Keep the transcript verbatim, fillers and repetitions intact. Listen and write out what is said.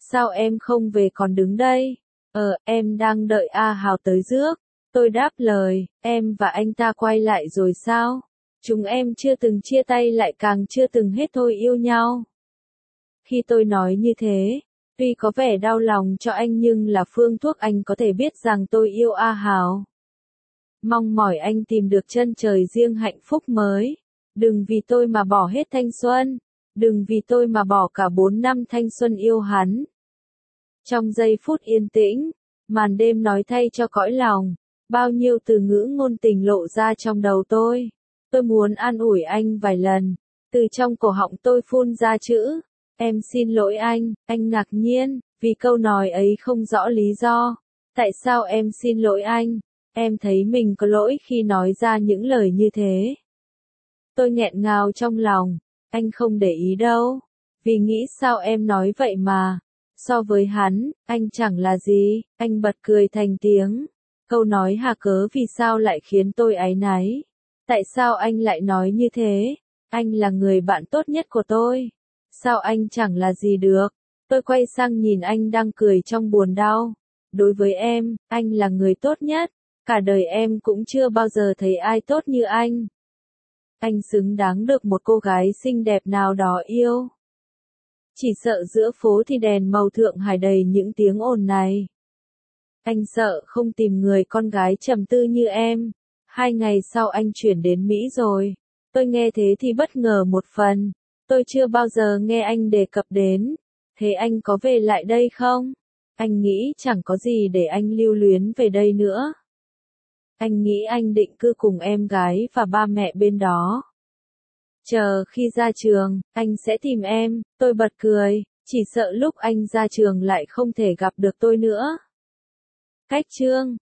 Sao em không về còn đứng đây? Ờ, em đang đợi A Hào tới rước. Tôi đáp lời, em và anh ta quay lại rồi sao? Chúng em chưa từng chia tay lại càng chưa từng hết thôi yêu nhau. Khi tôi nói như thế, tuy có vẻ đau lòng cho anh nhưng là phương thuốc anh có thể biết rằng tôi yêu A Hào. Mong mỏi anh tìm được chân trời riêng hạnh phúc mới. Đừng vì tôi mà bỏ hết thanh xuân. Đừng vì tôi mà bỏ cả bốn năm thanh xuân yêu hắn. Trong giây phút yên tĩnh, màn đêm nói thay cho cõi lòng. Bao nhiêu từ ngữ ngôn tình lộ ra trong đầu tôi. Tôi muốn an ủi anh vài lần. Từ trong cổ họng tôi phun ra chữ. Em xin lỗi anh, anh ngạc nhiên, vì câu nói ấy không rõ lý do. Tại sao em xin lỗi anh? Em thấy mình có lỗi khi nói ra những lời như thế. Tôi nghẹn ngào trong lòng, anh không để ý đâu. Vì nghĩ sao em nói vậy mà. So với hắn, anh chẳng là gì, anh bật cười thành tiếng. Câu nói hà cớ vì sao lại khiến tôi áy náy. Tại sao anh lại nói như thế? Anh là người bạn tốt nhất của tôi. Sao anh chẳng là gì được? Tôi quay sang nhìn anh đang cười trong buồn đau. Đối với em, anh là người tốt nhất. Cả đời em cũng chưa bao giờ thấy ai tốt như anh. Anh xứng đáng được một cô gái xinh đẹp nào đó yêu. Chỉ sợ giữa phố thì đèn màu Thượng Hải đầy những tiếng ồn này. Anh sợ không tìm người con gái trầm tư như em. Hai ngày sau anh chuyển đến Mỹ rồi. Tôi nghe thế thì bất ngờ một phần. Tôi chưa bao giờ nghe anh đề cập đến. Thế anh có về lại đây không? Anh nghĩ chẳng có gì để anh lưu luyến về đây nữa. Anh nghĩ anh định cư cùng em gái và ba mẹ bên đó. Chờ khi ra trường, anh sẽ tìm em. Tôi bật cười, chỉ sợ lúc anh ra trường lại không thể gặp được tôi nữa. Cách chương